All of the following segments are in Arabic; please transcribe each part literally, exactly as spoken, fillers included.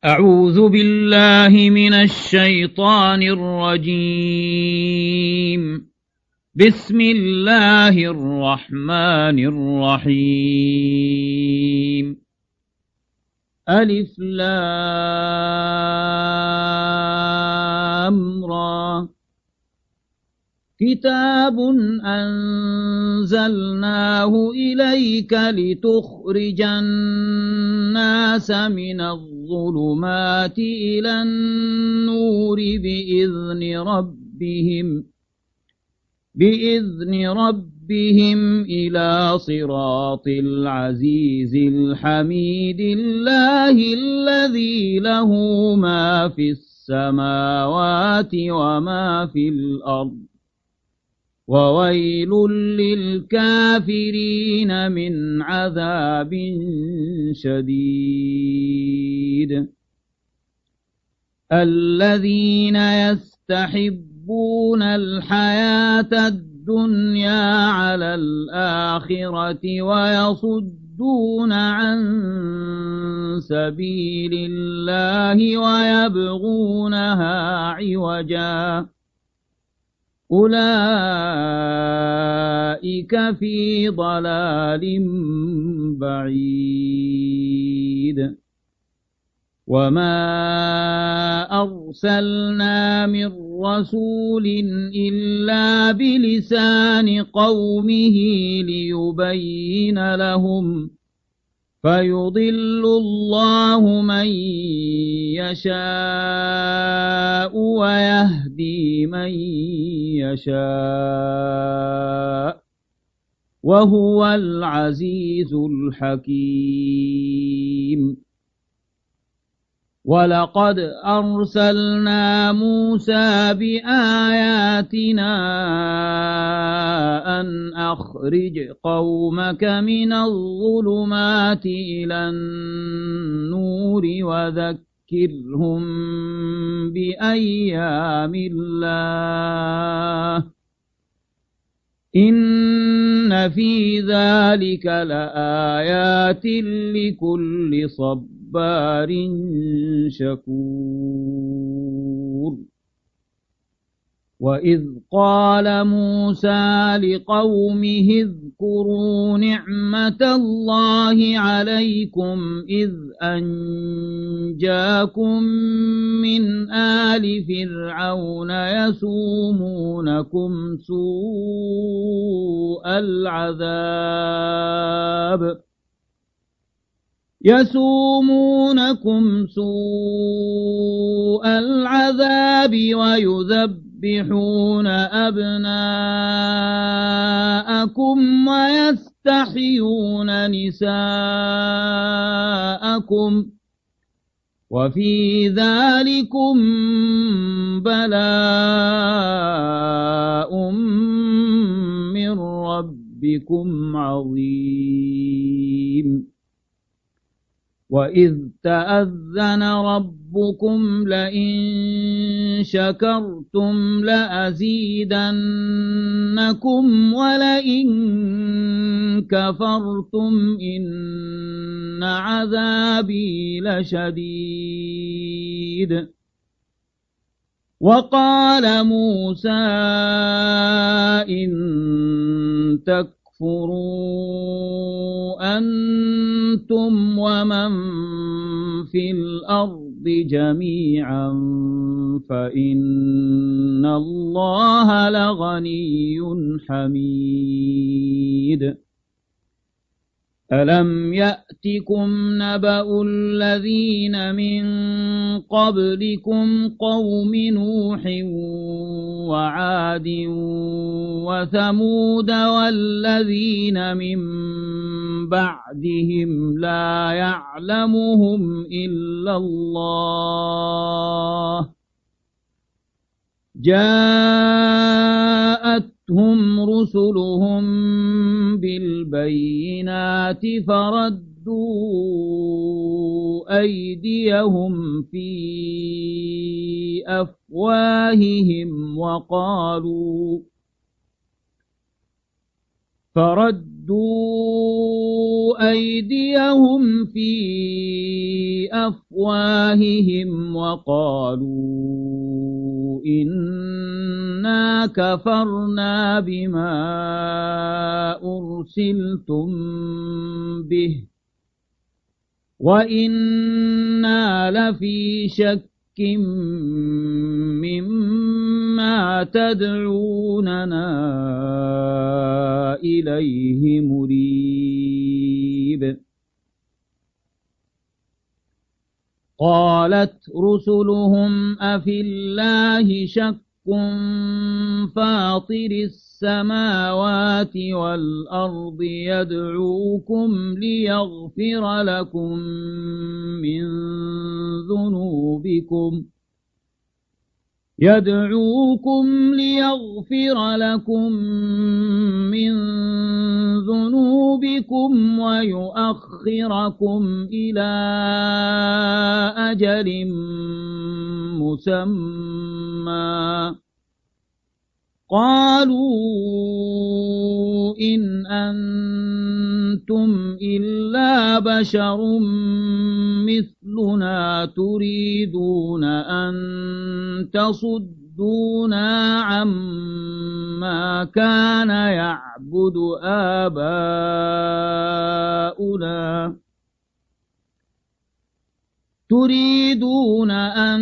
أعوذ بالله من الشيطان الرجيم. بسم الله الرحمن الرحيم. ألف لام را. كتاب أنزلناه إليك لتخرج الناس من الظلمات إلى النور بإذن ربهم بإذن ربهم إلى صراط العزيز الحميد الله الذي له ما في السماوات وما في الأرض وويل للكافرين من عذاب شديد. الذين يستحبون الحياة الدنيا على الآخرة ويصدون عن سبيل الله ويبغونها عوجا أولئك في ضلال بعيد. وما أرسلنا من رسول إلا بلسان قومه ليبين لهم فيضل الله من يشاء ويهدي من يشاء وهو العزيز الحكيم. ولقد أرسلنا موسى بآياتنا أن أخرج قومك من الظلمات إلى النور وذكرهم بأيام الله إن في ذلك لآيات لكل صبار شكور. وإذ قال موسى لقومه اذكروا نعمة الله عليكم إذ أنجاكم من آل فرعون يسومونكم سوء العذاب يسومونكم سوء العذاب ويذبحون أبناءكم ويستحيون نساءكم وفي ذلكم بلاء من ربكم عظيم. وإذ تأذن ربكم لئن شكرتم لأزيدنكم ولئن كفرتم إن عذابي لشديد. وقال موسى إن تكفروا أنتم ومن في الأرض جميعا فإن الله لغني حميد. ألم يأتكم نبأ الذين من قبلكم قوم نوح وعاد وثمود والذين من بعدهم لا يعلمهم إلا الله جاءتهم رسلهم بالبينات فردوا أيديهم في أفواههم وقالوا فردوا أيديهم في بأفواههم وقالوا إنا كفرنا بما أرسلتم به وإنا لفي شك مما تدعوننا إليه مريب. قالت رسلهم أفي الله شك فاطر السماوات والأرض يدعوكم ليغفر لكم من ذنوبكم يدعوكم ليغفر لكم من ذنوبكم ويؤخركم إلى أجل مسمى. قالوا إن أنتم إلا بشر مثلنا تريدون أن تصدونا عما كان يعبد آباؤنا تريدون أن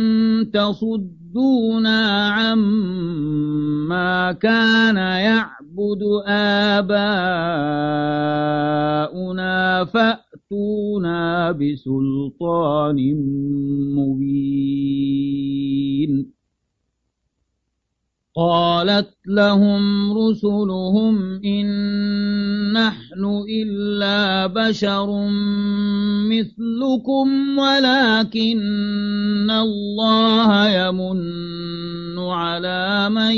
تصدونا عما كان يعبد آباؤنا فأتونا بسلطان مبين. قالت لهم رسلهم إن نحن إلا بشر مثلكم ولكن الله يمن على من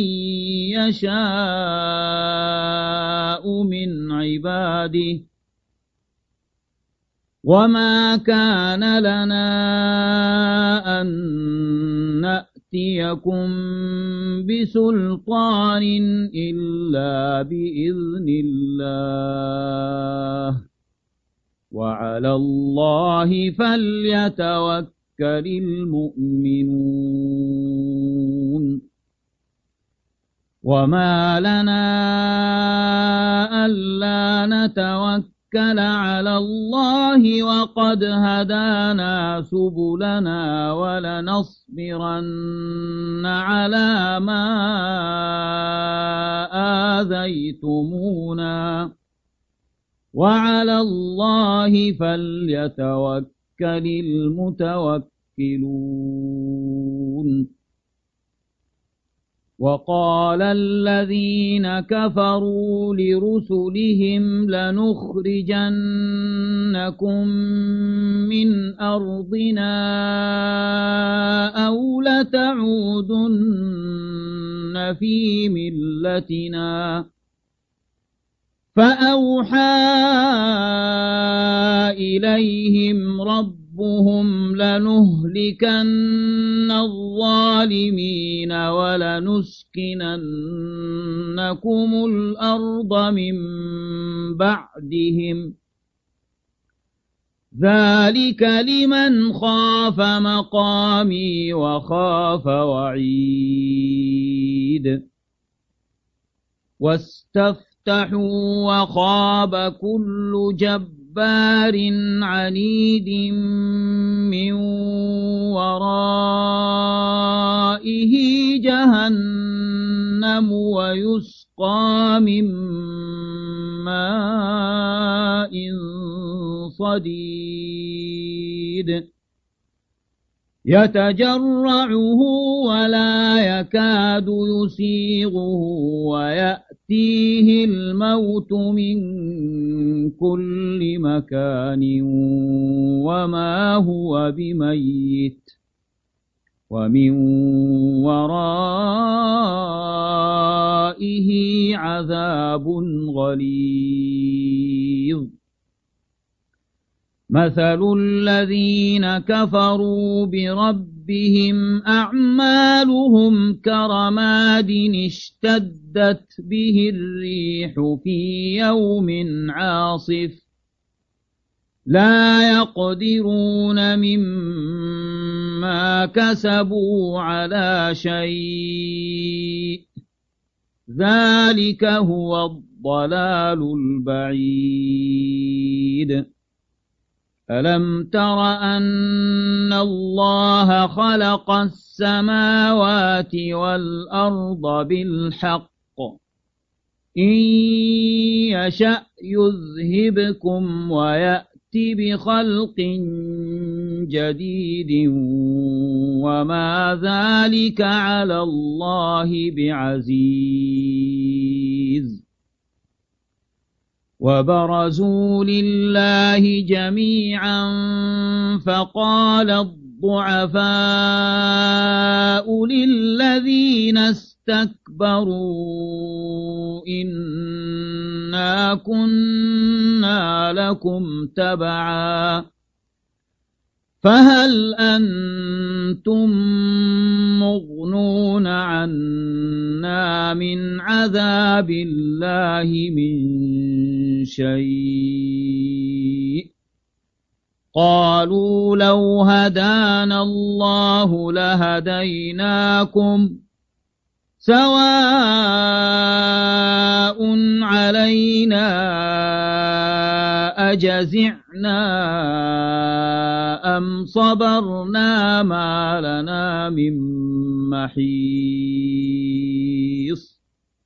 يشاء من عباده وما كان لنا أن نأتيكم بسلطان إلا بإذن الله وعلى الله فليتوكل المؤمنون. وما لنا ألا نتوكل على الله وقد هدانا سبلنا ولنصبرن على ما آذيتمونا وعلى الله فليتوكل المتوكلون. وقال الذين كفروا لرسلهم لنخرجنكم من أرضنا أو لتعودن في ملتنا فأوحى إليهم ربهم لنهلكن الظالمين ولنسكننكم الأرض من بعدهم ذلك لمن خاف مقامي وخاف وعيد. واستفتحوا وخاب كل جبار عنيد من ورائه جهنم ويسقى من ماء صديد يتجرعه ولا يكاد يسيغه ويأتيه الموت من كل مكان وما هو بميت ومن ورائه عذاب غليظ. مثل الذين كفروا بربهم أعمالهم كرماد اشتدت به الريح في يوم عاصف لا يقدرون مما كسبوا على شيء ذلك هو الضلال البعيد ألم تر أن الله خلق السماوات والأرض بالحق إن يشأ يذهبكم ويأتي بخلق جديد وما ذلك على الله بعزيز وبرزوا لله جميعا فقال الضعفاء للذين استكبروا إنا كنا لكم تبعا فهل أنتم مغنون عنا من عذاب الله من شيء قالوا لو هدانا الله لهديناكم سواء علينا أجزعنا أم صبرنا ما لنا من محيص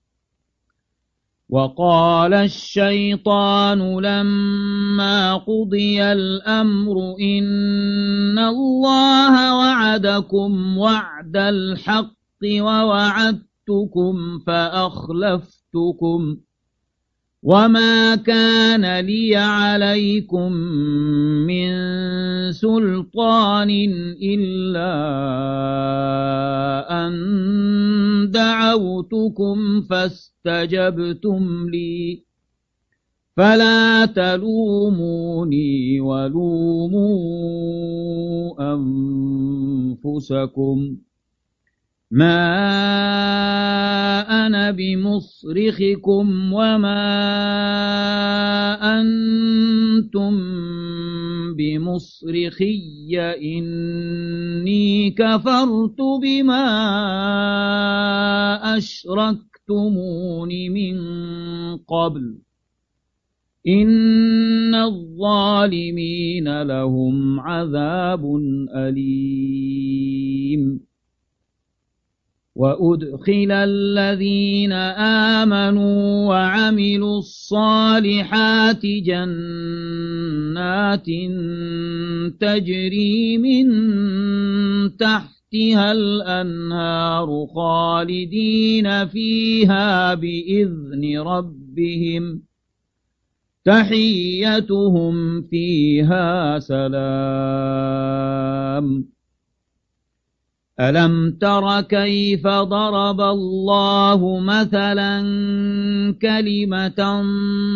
وقال الشيطان لما قضي الأمر إن الله وعدكم وعد الحق ووعدتكم فأخلفتكم وما كان لي عليكم من سلطان إلا أن دعوتكم فاستجبتم لي فلا تلوموني ولوموا أنفسكم ما أنا بمصرخكم وما أنتم بمصرخي إني كفرت بما أشركتمون من قبل إن الظالمين لهم عذاب أليم وأدخل الذين آمنوا وعملوا الصالحات جنات تجري من تحتها الأنهار خالدين فيها بإذن ربهم تحيتهم فيها سلام ألم تر كيف ضرب الله مثلا كلمة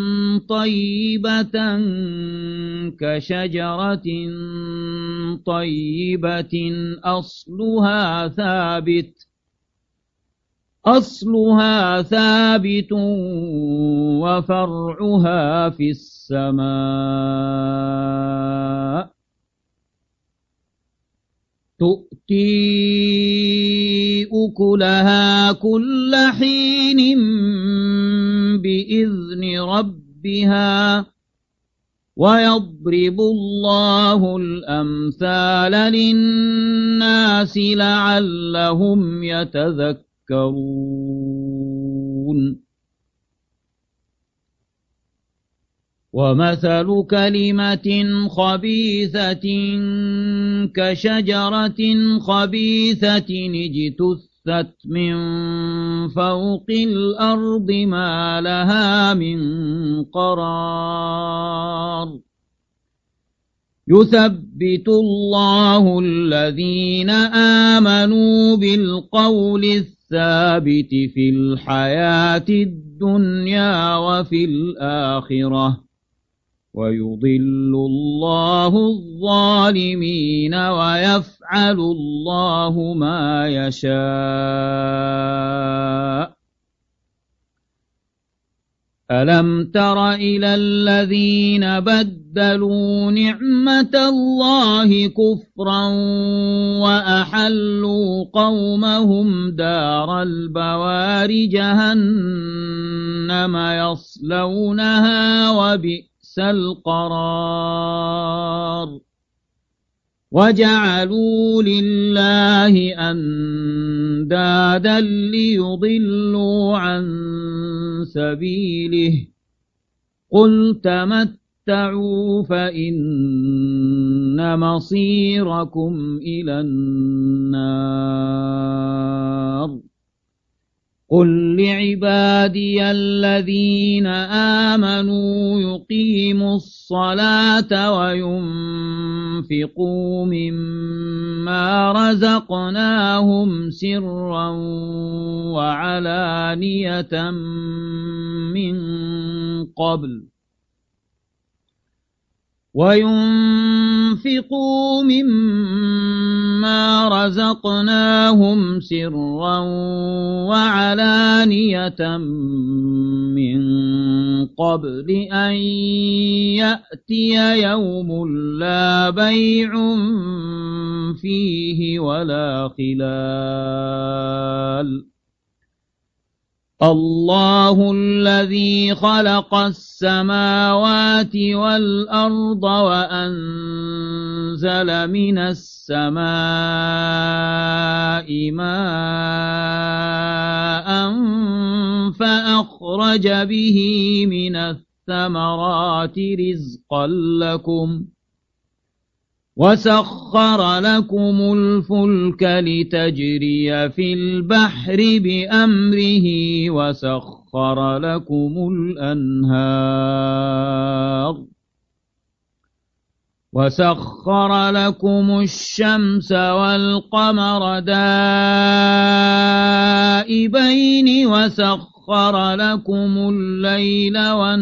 طيبة كشجرة طيبة أصلها ثابت أصلها ثابت وفرعها في السماء تؤتي أكلها كل حين بإذن ربها ويضرب الله الأمثال للناس لعلهم يتذكرون ومثل كلمة خبيثة كشجرة خبيثة اجتثت من فوق الأرض ما لها من قرار يثبت الله الذين آمنوا بالقول الثابت في الحياة الدنيا وفي الآخرة ويضل الله الظالمين ويفعل الله ما يشاء ألم تر إلى الذين بدلوا نعمة الله كفرا وأحلوا قومهم دار البوار جهنم يصلونها وبئس القرار وجعلوا لله أندادا ليضلوا عن سبيله قل تمتعوا فإن مصيركم إلى النار قل لعبادي الذين آمنوا يقيموا الصلاة وينفقوا مما رزقناهم سرا وعلانية من قبل وينفقوا مما رزقناهم سرا وعلانية من قبل أن يأتي يوم لا بيع فيه ولا خلال الله الذي خلق السماوات والأرض وأنزل من السماء ماء فأخرج به من الثمرات رزقا لكم وسخر لكم الفلك لتجري في البحر بأمره وسخر لكم الأنهار وسخر لكم الشمس والقمر دائبين وسخر لكم الليل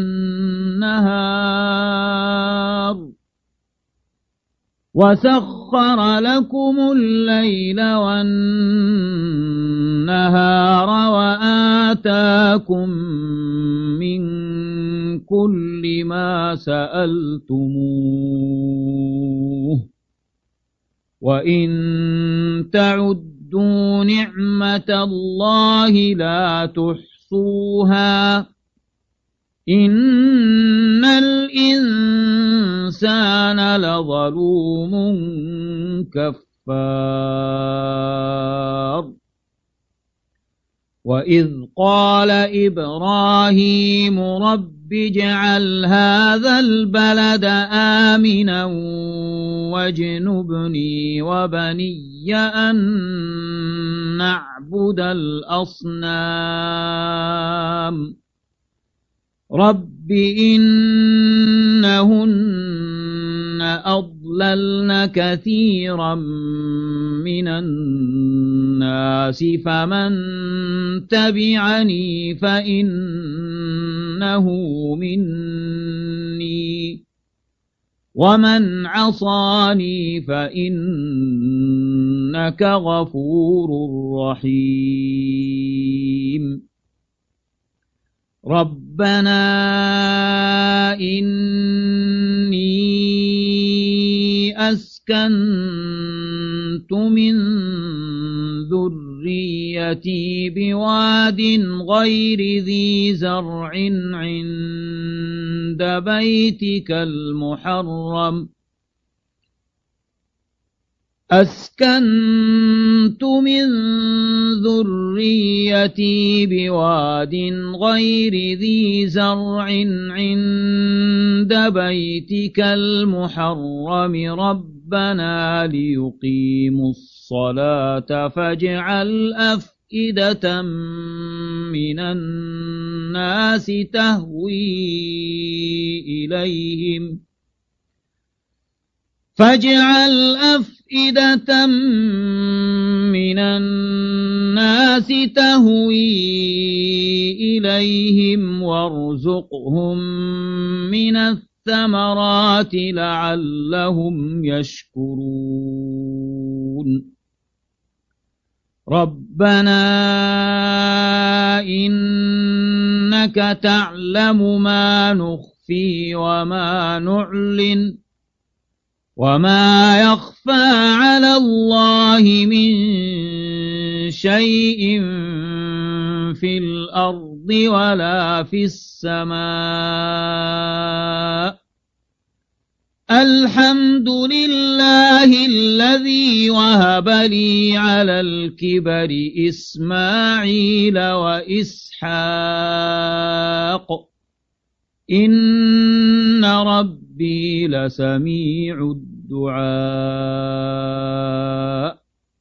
والنهار وسخر لكم الليل والنهار وآتاكم من كل ما سألتموه وإن تعدوا نعمة الله لا تحصوها إن الإنسان لظلوم كفار وإذ قال إبراهيم رب اجعل هذا البلد آمنا واجنبني وبني أن نعبد الأصنام رب إنهن أضللن كثيرا من الناس فمن تبعني فإنه مني ومن عصاني فإنك غفور رحيم ربنا إني أسكنت من ذريتي بواد غير ذي زرع عند بيتك المحرم أسكنت من ذريتي بواد غير ذي زرع عند بيتك المحرم ربنا ليقيموا الصلاة فاجعل أفئدة من الناس تهوي إليهم فاجعل أفئدة من الناس تهوي إليهم وارزقهم من الثمرات لعلهم يشكرون ربنا إنك تعلم ما نخفي وما نعلن وما يخفى على الله من شيء في الأرض ولا في السماء الحمد لله الذي وهب لي على الكبر إسماعيل وإسحاق إن ربي لسميع الدعاء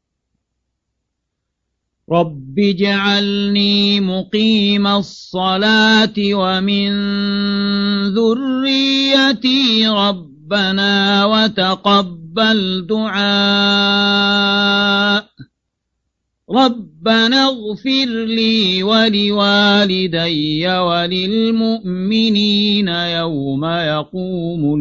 رب اجعلني مقيم الصلاة ومن ذريتي ربنا وتقبل دعاء ربنا اغفر لي ولوالدي وللمؤمنين يوم يقوم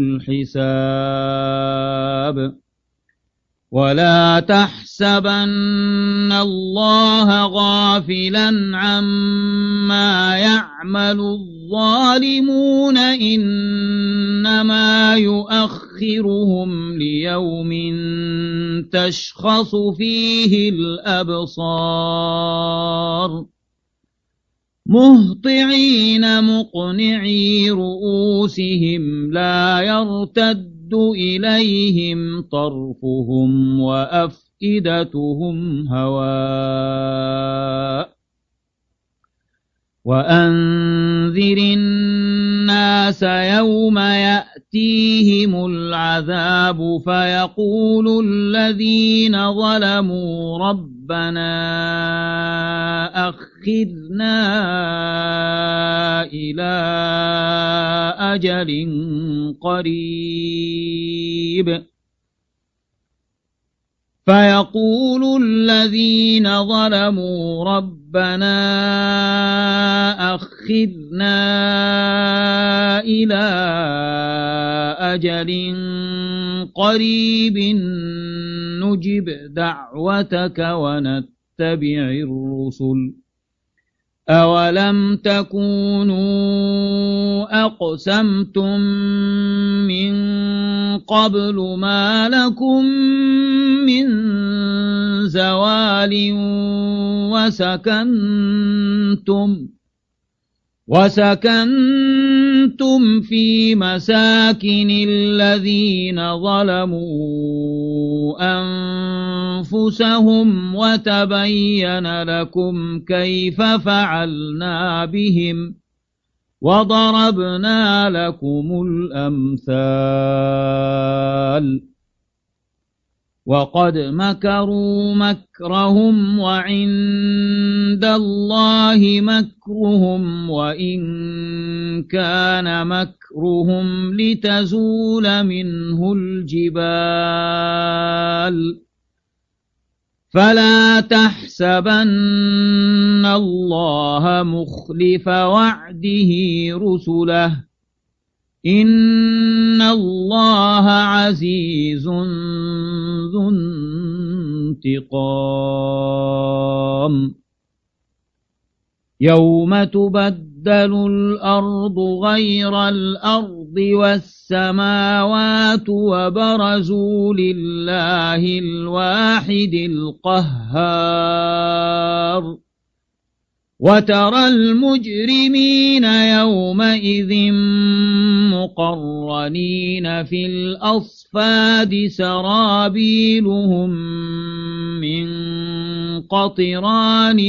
الحساب ولا تحسبن الله غافلا عما يعمل الظالمون إنما يؤخرهم ليوم تشخص فيه الأبصار مهطعين مقنعي رؤوسهم لا يرتد إليهم طرفهم وأفئدتهم هواء وأنذر الناس يوم يأتيهم العذاب فيقول الذين ظلموا ربنا أخذنا إلى أجل قريب فيقول الذين ظلموا ربنا أخذنا إلى أجل قريب نجب دعوتك ونتبع الرسل أولم تكونوا أقسمتم من قبل ما لكم من زوال وسكنتم وسكنتم في مساكن الذين ظلموا أنفسهم وتبين لكم كيف فعلنا بهم وضربنا لكم الأمثال وقد مكروا مكرهم وعند الله مكرهم وإن كان مكرهم لتزول منه الجبال فلا تحسبن الله مخلف وعده رسله إن الله عزيز ذو انتقام يوم تبدل الأرض غير الأرض والسماوات وبرزوا لله الواحد القهار وترى المجرمين يومئذ مقرنين في الأصفاد سرابيلهم من قطران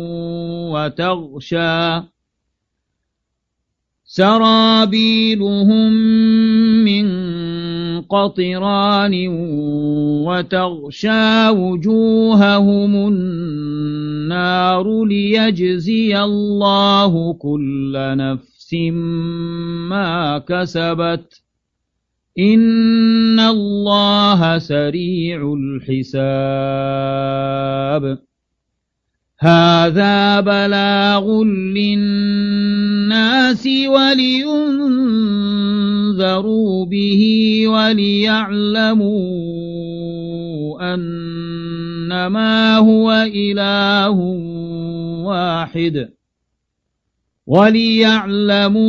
وتغشى سرابيلهم من قطران وتغشى وجوههم النار ليجزي الله كل نفس ما كسبت إن الله سريع الحساب هذا بلاغ للناس ولينذروا به وليعلموا أنما هو إله واحد وليعلموا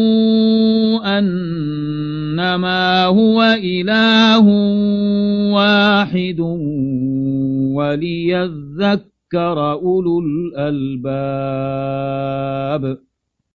أنما هو إله واحد وليذكر أولو الألباب.